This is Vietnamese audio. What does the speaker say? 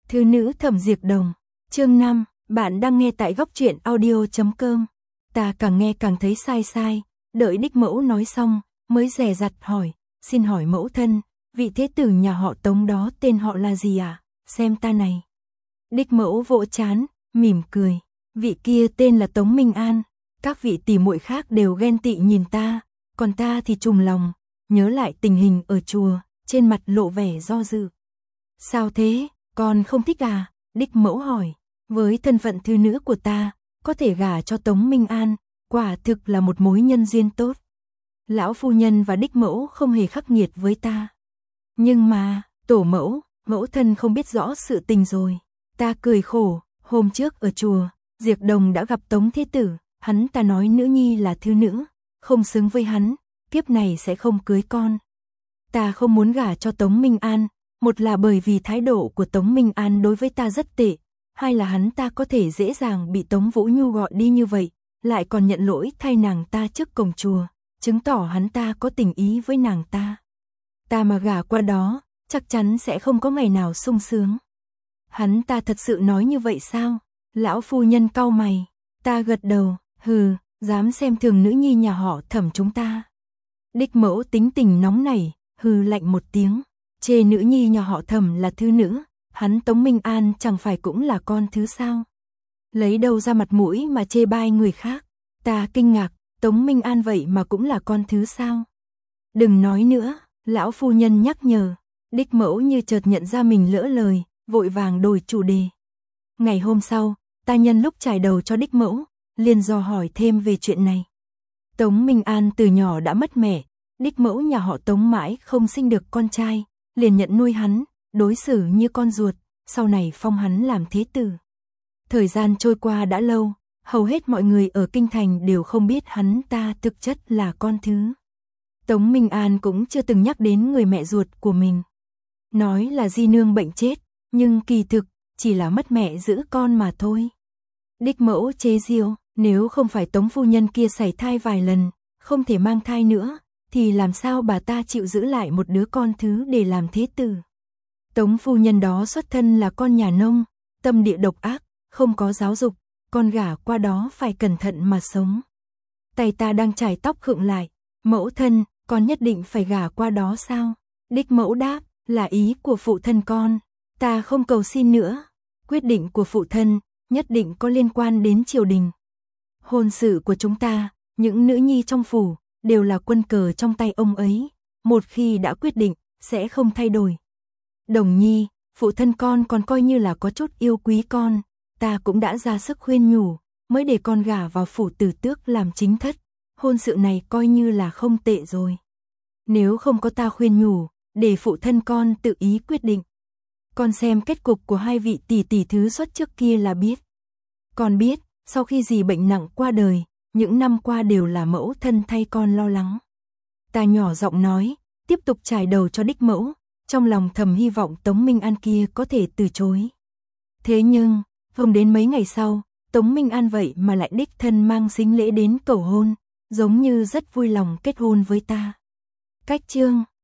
Thư nữ Thẩm Diệp Đồng, chương 5, bạn đang nghe tại góc truyện audio.com. Ta càng nghe càng thấy sai sai, đợi đích mẫu nói xong, mới dè dặt hỏi, xin hỏi mẫu thân, vị thế tử nhà họ Tống đó tên họ là gì ạ? Xem ta này. Đích mẫu vỗ trán, mỉm cười, vị kia tên là Tống Minh An, các vị tỷ muội khác đều ghen tị nhìn ta, còn ta thì trùng lòng, nhớ lại tình hình ở chùa, trên mặt lộ vẻ do dự. Sao thế, con không thích à? Đích mẫu hỏi, với thân phận thư nữ của ta, có thể gả cho Tống Minh An, quả thực là một mối nhân duyên tốt. Lão phu nhân và đích mẫu không hề khắc nghiệt với ta. Nhưng mà, tổ mẫu, mẫu thân không biết rõ sự tình rồi. Ta cười khổ, hôm trước ở chùa, Diệp Đồng đã gặp Tống Thế Tử, hắn ta nói nữ nhi là thư nữ, không xứng với hắn, kiếp này sẽ không cưới con. Ta không muốn gả cho Tống Minh An, một là bởi vì thái độ của Tống Minh An đối với ta rất tệ, hai là hắn ta có thể dễ dàng bị Tống Vũ Nhu gọi đi như vậy, lại còn nhận lỗi thay nàng ta trước cổng chùa, chứng tỏ hắn ta có tình ý với nàng ta. Ta mà gả qua đó, chắc chắn sẽ không có ngày nào sung sướng. Hắn ta thật sự nói như vậy sao? Lão phu nhân cau mày, ta gật đầu, hừ, dám xem thường nữ nhi nhà họ Thẩm chúng ta. Đích mẫu tính tình nóng nảy, hừ lạnh một tiếng, chê nữ nhi nhà họ Thẩm là thư nữ, hắn Tống Minh An chẳng phải cũng là con thứ sao? Lấy đâu ra mặt mũi mà chê bai người khác? Ta kinh ngạc, Tống Minh An vậy mà cũng là con thứ sao? Đừng nói nữa, lão phu nhân nhắc nhở. Đích mẫu như chợt nhận ra mình lỡ lời, vội vàng đổi chủ đề. Ngày hôm sau, ta nhân lúc chải đầu cho đích mẫu, liền dò hỏi thêm về chuyện này. Tống Minh An từ nhỏ đã mất mẹ, đích mẫu nhà họ Tống mãi không sinh được con trai, liền nhận nuôi hắn, đối xử như con ruột, sau này phong hắn làm thế tử. Thời gian trôi qua đã lâu, hầu hết mọi người ở kinh thành đều không biết hắn ta thực chất là con thứ. Tống Minh An cũng chưa từng nhắc đến người mẹ ruột của mình. Nói là di nương bệnh chết, nhưng kỳ thực chỉ là mất mẹ giữ con mà thôi. Đích mẫu chế giễu, nếu không phải Tống phu nhân kia sảy thai vài lần, không thể mang thai nữa, thì làm sao bà ta chịu giữ lại một đứa con thứ để làm thế tử. Tống phu nhân đó xuất thân là con nhà nông, tâm địa độc ác, không có giáo dục, con gả qua đó phải cẩn thận mà sống. Tay ta đang chải tóc khựng lại, mẫu thân, con nhất định phải gả qua đó sao? Đích mẫu đáp, là ý của phụ thân con, ta không cầu xin nữa, quyết định của phụ thân, nhất định có liên quan đến triều đình. Hôn sự của chúng ta, những nữ nhi trong phủ, đều là quân cờ trong tay ông ấy, một khi đã quyết định, sẽ không thay đổi. Đồng nhi, phụ thân con còn coi như là có chút yêu quý con, ta cũng đã ra sức khuyên nhủ, mới để con gả vào phủ Tử Tước làm chính thất, hôn sự này coi như là không tệ rồi. Nếu không có ta khuyên nhủ, để phụ thân con tự ý quyết định. Con xem kết cục của hai vị tỷ tỷ thứ xuất trước kia là biết. Con biết, sau khi dì bệnh nặng qua đời, những năm qua đều là mẫu thân thay con lo lắng. Ta nhỏ giọng nói, tiếp tục chải đầu cho đích mẫu, trong lòng thầm hy vọng Tống Minh An kia có thể từ chối. Thế nhưng, không đến mấy ngày sau, Tống Minh An vậy mà lại đích thân mang sính lễ đến cầu hôn, giống như rất vui lòng kết hôn với ta. Cách chương